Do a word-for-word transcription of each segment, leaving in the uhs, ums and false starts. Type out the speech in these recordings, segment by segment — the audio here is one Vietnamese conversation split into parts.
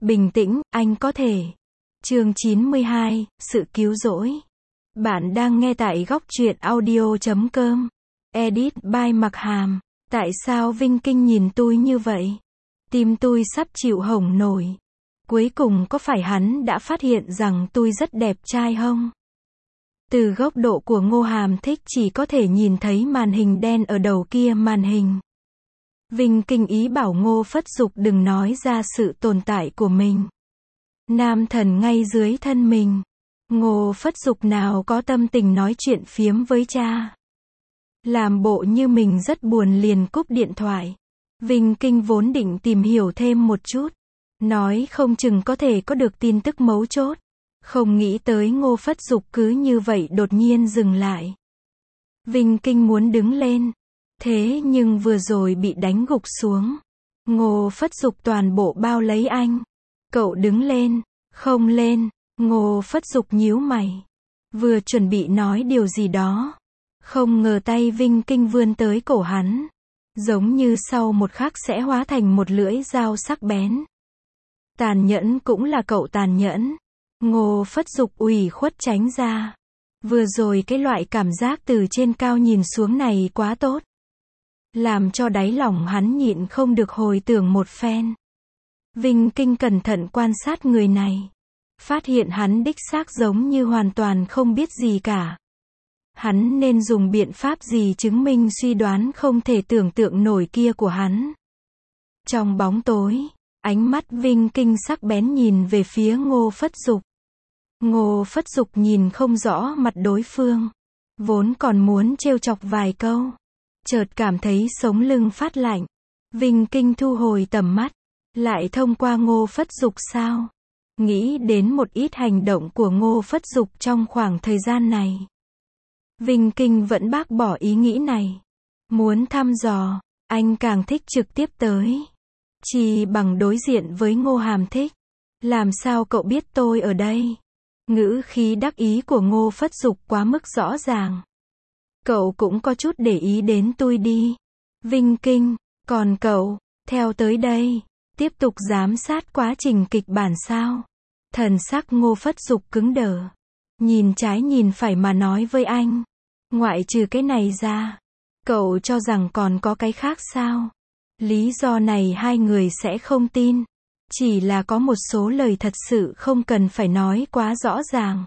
Bình tĩnh, anh có thể. Chương chín mươi hai, sự cứu rỗi. Bạn đang nghe tại góc truyện audio chấm com. Edit by Mặc Hàm. Tại sao Vinh Kinh nhìn tôi như vậy? Tim tôi sắp chịu hỏng nổi. Cuối cùng có phải hắn đã phát hiện rằng tôi rất đẹp trai không? Từ góc độ của Ngô Hàm Thích chỉ có thể nhìn thấy màn hình đen ở đầu kia màn hình. Vinh Kinh ý bảo Ngô Phất Dục đừng nói ra sự tồn tại của mình. Nam thần ngay dưới thân mình. Ngô Phất Dục nào có tâm tình nói chuyện phiếm với cha. Làm bộ như mình rất buồn liền cúp điện thoại. Vinh Kinh vốn định tìm hiểu thêm một chút. Nói không chừng có thể có được tin tức mấu chốt. Không nghĩ tới Ngô Phất Dục cứ như vậy đột nhiên dừng lại. Vinh Kinh muốn đứng lên. Thế nhưng vừa rồi bị đánh gục xuống. Ngô Phất Dục toàn bộ bao lấy anh. Cậu đứng lên. Không lên. Ngô Phất Dục nhíu mày. Vừa chuẩn bị nói điều gì đó. Không ngờ tay Vinh Kinh vươn tới cổ hắn. Giống như sau một khắc sẽ hóa thành một lưỡi dao sắc bén. Tàn nhẫn cũng là cậu tàn nhẫn. Ngô Phất Dục ủy khuất tránh ra. Vừa rồi cái loại cảm giác từ trên cao nhìn xuống này quá tốt. Làm cho đáy lòng hắn nhịn không được hồi tưởng một phen. Vinh Kinh cẩn thận quan sát người này. Phát hiện hắn đích xác giống như hoàn toàn không biết gì cả. Hắn nên dùng biện pháp gì chứng minh suy đoán không thể tưởng tượng nổi kia của hắn. Trong bóng tối, ánh mắt Vinh Kinh sắc bén nhìn về phía Ngô Phất Dục. Ngô Phất Dục nhìn không rõ mặt đối phương. Vốn còn muốn trêu chọc vài câu. Chợt cảm thấy sống lưng phát lạnh. Vinh Kinh thu hồi tầm mắt. Lại thông qua Ngô Phất Dục sao? Nghĩ đến một ít hành động của Ngô Phất Dục trong khoảng thời gian này. Vinh Kinh vẫn bác bỏ ý nghĩ này. Muốn thăm dò, anh càng thích trực tiếp tới. Chỉ bằng đối diện với Ngô Hàm Thích. Làm sao cậu biết tôi ở đây? Ngữ khí đắc ý của Ngô Phất Dục quá mức rõ ràng. Cậu cũng có chút để ý đến tôi đi. Vinh Kinh, còn cậu, theo tới đây, tiếp tục giám sát quá trình kịch bản sao? Thần sắc Ngô Phất Dục cứng đờ. Nhìn trái nhìn phải mà nói với anh. Ngoại trừ cái này ra, cậu cho rằng còn có cái khác sao? Lý do này hai người sẽ không tin. Chỉ là có một số lời thật sự không cần phải nói quá rõ ràng.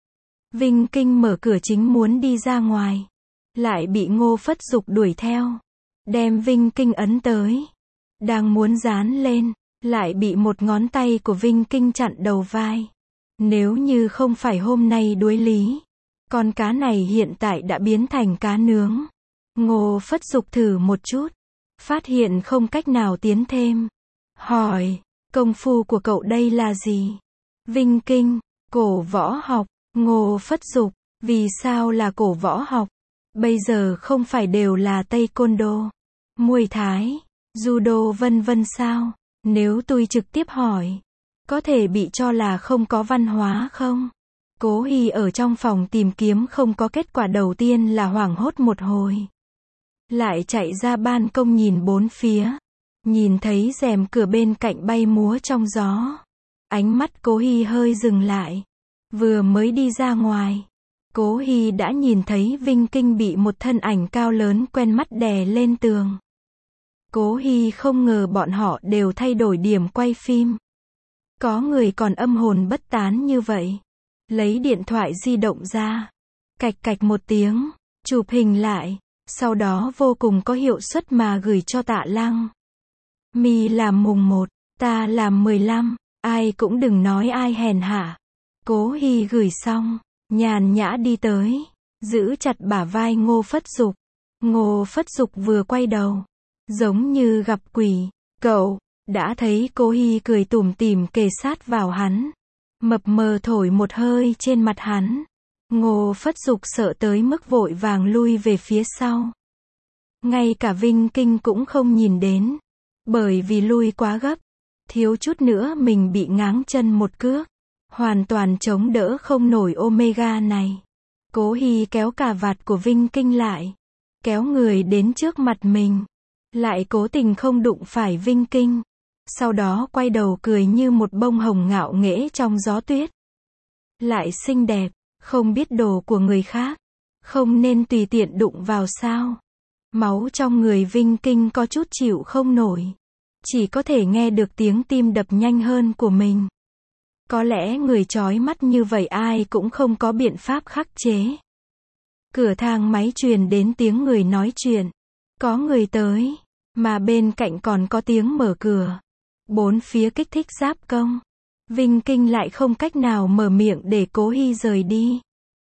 Vinh Kinh mở cửa chính muốn đi ra ngoài. Lại bị Ngô Phất Dục đuổi theo. Đem Vinh Kinh ấn tới. Đang muốn dán lên. Lại bị một ngón tay của Vinh Kinh chặn đầu vai. Nếu như không phải hôm nay đuối lý. Con cá này hiện tại đã biến thành cá nướng. Ngô Phất Dục thử một chút. Phát hiện không cách nào tiến thêm. Hỏi, công phu của cậu đây là gì? Vinh Kinh, cổ võ học. Ngô Phất Dục, vì sao là cổ võ học? Bây giờ không phải đều là Taekwondo, Muay Thái, Judo vân vân sao? Nếu tôi trực tiếp hỏi, có thể bị cho là không có văn hóa không? Cố Hy ở trong phòng tìm kiếm không có kết quả đầu tiên là hoảng hốt một hồi. Lại chạy ra ban công nhìn bốn phía. Nhìn thấy rèm cửa bên cạnh bay múa trong gió. Ánh mắt Cố Hy hơi dừng lại. Vừa mới đi ra ngoài. Cố Hy đã nhìn thấy Vinh Kinh bị một thân ảnh cao lớn quen mắt đè lên tường. Cố Hy không ngờ bọn họ đều thay đổi điểm quay phim. Có người còn âm hồn bất tán như vậy. Lấy điện thoại di động ra. Cạch cạch một tiếng. Chụp hình lại. Sau đó vô cùng có hiệu suất mà gửi cho Tạ Lăng. Mi làm mùng một. Ta làm mười lăm. Ai cũng đừng nói ai hèn hạ. Cố Hy gửi xong. Nhàn nhã đi tới. Giữ chặt bả vai Ngô Phất Dục. Ngô Phất Dục vừa quay đầu. Giống như gặp quỷ. Cậu, đã thấy Cố Hy cười tủm tỉm kề sát vào hắn. Mập mờ thổi một hơi trên mặt hắn. Ngô Phất Dục sợ tới mức vội vàng lui về phía sau. Ngay cả Vinh Kinh cũng không nhìn đến. Bởi vì lui quá gấp. Thiếu chút nữa mình bị ngáng chân một cước. Hoàn toàn chống đỡ không nổi Omega này. Cố Hy kéo cà vạt của Vinh Kinh lại. Kéo người đến trước mặt mình. Lại cố tình không đụng phải Vinh Kinh. sau đó quay đầu cười như một bông hồng ngạo nghễ trong gió tuyết. Lại xinh đẹp, không biết đồ của người khác, không nên tùy tiện đụng vào sao. Máu trong người Vinh Kinh có chút chịu không nổi. Chỉ có thể nghe được tiếng tim đập nhanh hơn của mình. Có lẽ người chói mắt như vậy ai cũng không có biện pháp khắc chế. Cửa thang máy truyền đến tiếng người nói chuyện. Có người tới, mà bên cạnh còn có tiếng mở cửa. Bốn phía kích thích giáp công. Vinh Kinh lại không cách nào mở miệng để Cố Hy rời đi.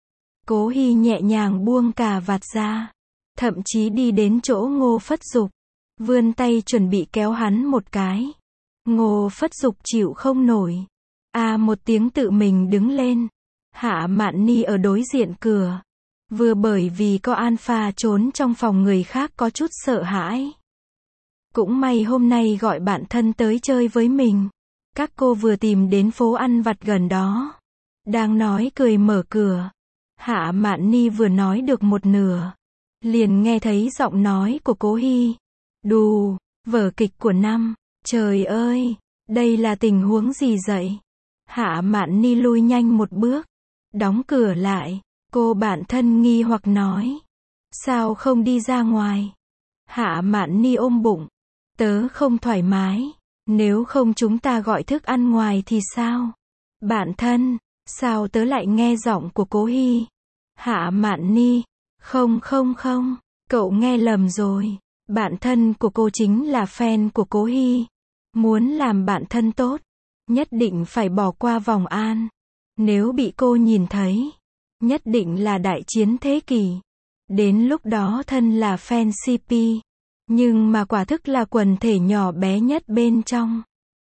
Cố Hy nhẹ nhàng buông cà vạt ra. Thậm chí đi đến chỗ Ngô Phất Dục. Vươn tay chuẩn bị kéo hắn một cái. Ngô Phất Dục chịu không nổi. À một tiếng tự mình đứng lên. Hạ Mạn Ni ở đối diện cửa. Vừa bởi vì có Alpha trốn trong phòng người khác có chút sợ hãi. Cũng may hôm nay gọi bạn thân tới chơi với mình. Các cô vừa tìm đến phố ăn vặt gần đó. Đang nói cười mở cửa. Hạ Mạn Ni vừa nói được một nửa. Liền nghe thấy giọng nói của Cố Hy. Đù, vở kịch của năm. Trời ơi, đây là tình huống gì vậy? Hạ Mạn Ni lui nhanh một bước. Đóng cửa lại. Cô bạn thân nghi hoặc nói. Sao không đi ra ngoài? Hạ Mạn Ni ôm bụng. Tớ không thoải mái. Nếu không chúng ta gọi thức ăn ngoài thì sao? Bạn thân, sao tớ lại nghe giọng của Cố Hy? Hạ Mạn Ni. Không không không, cậu nghe lầm rồi. Bạn thân của cô chính là fan của Cố Hy. Muốn làm bạn thân tốt, nhất định phải bỏ qua vòng an. Nếu bị cô nhìn thấy, nhất định là đại chiến thế kỷ. Đến lúc đó thân là fan xê pê. Nhưng mà quả thức là quần thể nhỏ bé nhất bên trong.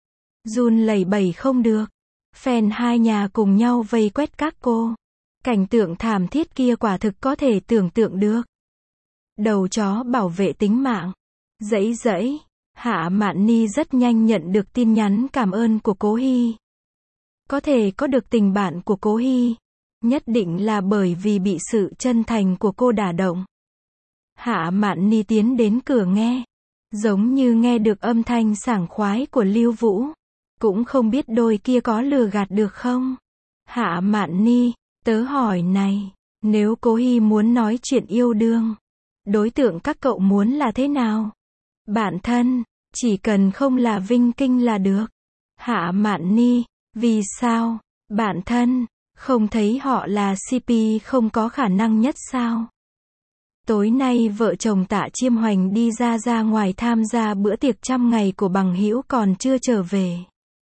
Run lẩy bẩy không được. Fan hai nhà cùng nhau vây quét các cô. Cảnh tượng thảm thiết kia quả thực có thể tưởng tượng được. Đầu chó bảo vệ tính mạng. Dãy dãy. Hạ Mạn Ni rất nhanh nhận được tin nhắn cảm ơn của Cố Hy. Có thể có được tình bạn của Cố Hy. Nhất định là bởi vì bị sự chân thành của cô đả động. Hạ Mạn Ni tiến đến cửa nghe. Giống như nghe được âm thanh sảng khoái của Lưu Vũ. Cũng không biết đôi kia có lừa gạt được không? Hạ Mạn Ni, tớ hỏi này. Nếu Cố Hy muốn nói chuyện yêu đương. Đối tượng các cậu muốn là thế nào? Bạn thân, chỉ cần không là Vinh Kinh là được. Hạ Mạn Ni, vì sao? Bạn thân, không thấy họ là xê pê không có khả năng nhất sao? Tối nay vợ chồng Tạ Chiêm Hoành đi ra ra ngoài tham gia bữa tiệc trăm ngày của bằng hữu còn chưa trở về.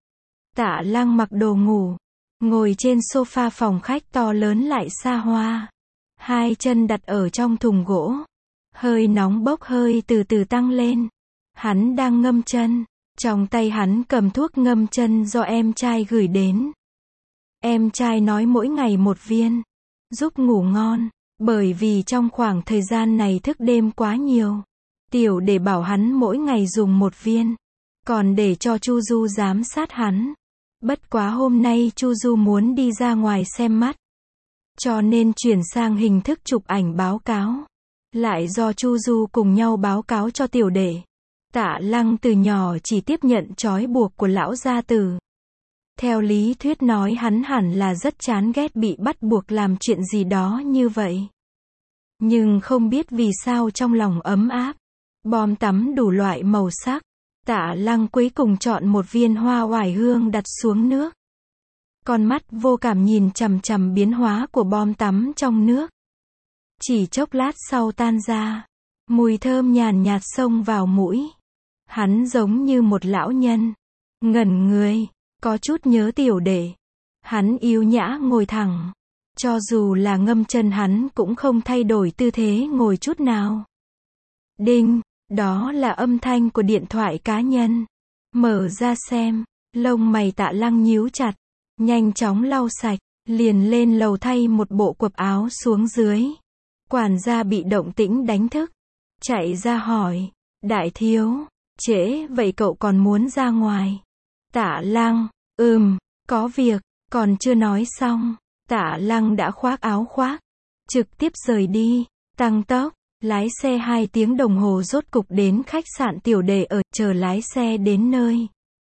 Tạ Lăng mặc đồ ngủ, ngồi trên sofa phòng khách to lớn lại xa hoa. Hai chân đặt ở trong thùng gỗ. Hơi nóng bốc hơi từ từ tăng lên. Hắn đang ngâm chân. Trong tay hắn cầm thuốc ngâm chân do em trai gửi đến. Em trai nói mỗi ngày một viên. Giúp ngủ ngon. Bởi vì trong khoảng thời gian này thức đêm quá nhiều. Tiểu để bảo hắn mỗi ngày dùng một viên. Còn để cho Chu Du giám sát hắn. Bất quá hôm nay Chu Du muốn đi ra ngoài xem mắt. Cho nên chuyển sang hình thức chụp ảnh báo cáo. Lại do Chu Du cùng nhau báo cáo cho tiểu đệ. Tạ Lăng từ nhỏ chỉ tiếp nhận trói buộc của lão gia tử. Theo lý thuyết nói hắn hẳn là rất chán ghét bị bắt buộc làm chuyện gì đó như vậy. Nhưng không biết vì sao trong lòng ấm áp. Bom tắm đủ loại màu sắc. Tạ Lăng cuối cùng chọn một viên hoa oải hương đặt xuống nước. Con mắt vô cảm nhìn chằm chằm biến hóa của bom tắm trong nước. Chỉ chốc lát sau tan ra. Mùi thơm nhàn nhạt xông vào mũi. Hắn giống như một lão nhân. Ngẩn người. Có chút nhớ tiểu đệ. Hắn yêu nhã ngồi thẳng. Cho dù là ngâm chân hắn cũng không thay đổi tư thế ngồi chút nào. Đinh. Đó là âm thanh của điện thoại cá nhân. Mở ra xem. Lông mày Tạ Lăng nhíu chặt. Nhanh chóng lau sạch. Liền lên lầu thay một bộ quần áo xuống dưới. Quản gia bị động tĩnh đánh thức. Chạy ra hỏi. Đại thiếu. Trễ vậy cậu còn muốn ra ngoài? Tạ Lăng. Ừm. Có việc. Còn chưa nói xong. Tạ Lăng đã khoác áo khoác. Trực tiếp rời đi. Tăng tốc. Lái xe hai tiếng đồng hồ rốt cục đến khách sạn tiểu đệ ở. Chờ lái xe đến nơi.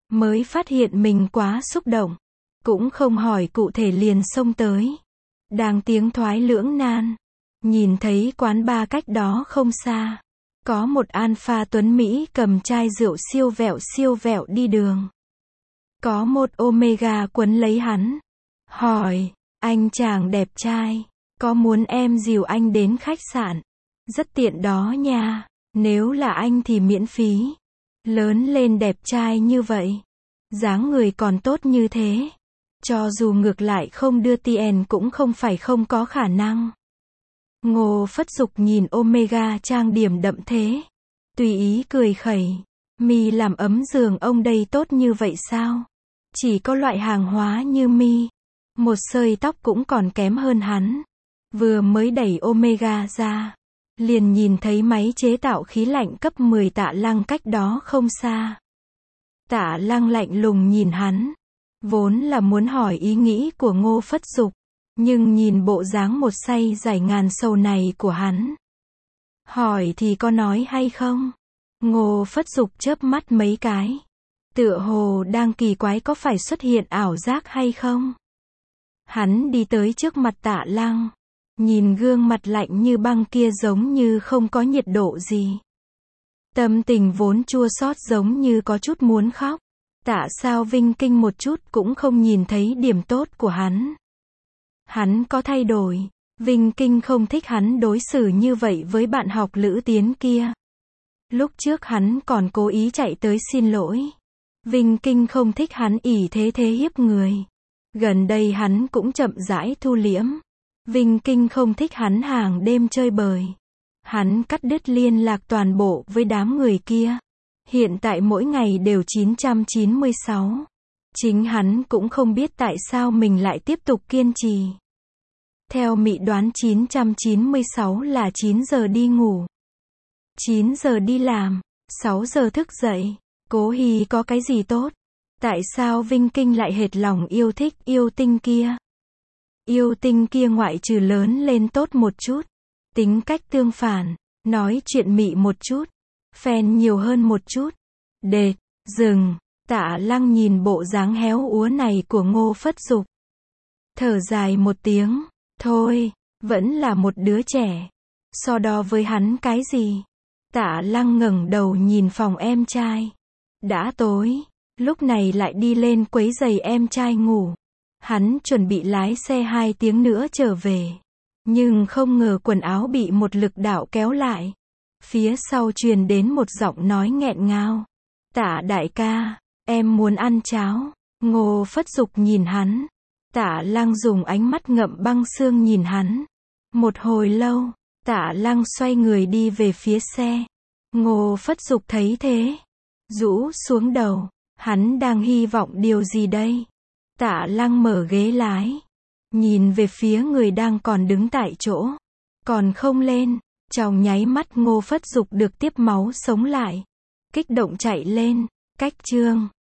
mới phát hiện mình quá xúc động. Cũng không hỏi cụ thể liền xông tới. Đang tiếng thoái lưỡng nan. Nhìn thấy quán bar cách đó không xa. Có một alpha tuấn Mỹ cầm chai rượu siêu vẹo siêu vẹo đi đường. Có một omega quấn lấy hắn. Hỏi, anh chàng đẹp trai, có muốn em dìu anh đến khách sạn? Rất tiện đó nha, nếu là anh thì miễn phí. Lớn lên đẹp trai như vậy, dáng người còn tốt như thế. Cho dù ngược lại không đưa tiền cũng không phải không có khả năng. Ngô Phất Dục nhìn omega trang điểm đậm thế. Tùy ý cười khẩy. Mi làm ấm giường ông đây tốt như vậy sao? Chỉ có loại hàng hóa như mi. Một sợi tóc cũng còn kém hơn hắn. Vừa mới đẩy omega ra. Liền nhìn thấy máy chế tạo khí lạnh cấp mười Tạ Lăng cách đó không xa. Tạ Lăng lạnh lùng nhìn hắn. Vốn là muốn hỏi ý nghĩ của Ngô Phất Dục. Nhưng nhìn bộ dáng một say giải ngàn sầu này của hắn. Hỏi thì có nói hay không? Ngô Phất Dục chớp mắt mấy cái. Tựa hồ đang kỳ quái có phải xuất hiện ảo giác hay không? Hắn đi tới trước mặt Tạ Lăng. Nhìn gương mặt lạnh như băng kia giống như không có nhiệt độ gì. Tâm tình vốn chua xót giống như có chút muốn khóc. Tạ Sao Vinh kinh một chút cũng không nhìn thấy điểm tốt của hắn. Hắn có thay đổi. Vinh Kinh không thích hắn đối xử như vậy với bạn học Lữ Tiến kia. Lúc trước hắn còn cố ý chạy tới xin lỗi. Vinh Kinh không thích hắn ỷ thế thế hiếp người. Gần đây hắn cũng chậm rãi thu liễm. Vinh Kinh không thích hắn hàng đêm chơi bời. Hắn cắt đứt liên lạc toàn bộ với đám người kia. Hiện tại mỗi ngày đều chín trăm chín mươi sáu. Chính hắn cũng không biết tại sao mình lại tiếp tục kiên trì. Theo Mị đoán chín trăm chín mươi sáu là chín giờ đi ngủ. chín giờ đi làm. sáu giờ thức dậy. Cố Hi có cái gì tốt? Tại sao Vinh Kinh lại hệt lòng yêu thích yêu tinh kia? Yêu tinh kia ngoại trừ lớn lên tốt một chút. Tính cách tương phản. Nói chuyện mị một chút. Fan nhiều hơn một chút. Đệt, dừng. Tạ Lăng nhìn bộ dáng héo úa này của Ngô Phất Dục. Thở dài một tiếng. Thôi, vẫn là một đứa trẻ. So đo với hắn cái gì? Tạ Lăng ngẩng đầu nhìn phòng em trai. Đã tối, lúc này lại đi lên quấy giày em trai ngủ. Hắn chuẩn bị lái xe hai tiếng nữa trở về. Nhưng không ngờ quần áo bị một lực đạo kéo lại. Phía sau truyền đến một giọng nói nghẹn ngào. Tạ đại ca, em muốn ăn cháo. Ngô Phất Dục nhìn hắn. Tạ Lăng dùng ánh mắt ngậm băng xương nhìn hắn. Một hồi lâu, Tạ Lăng xoay người đi về phía xe. Ngô Phất Dục thấy thế. Rũ xuống đầu. Hắn đang hy vọng điều gì đây? Tạ Lăng mở ghế lái. Nhìn về phía người đang còn đứng tại chỗ. Còn không lên. Trong nháy mắt Ngô Phất Dục được tiếp máu sống lại. Kích động chạy lên. Cách chương.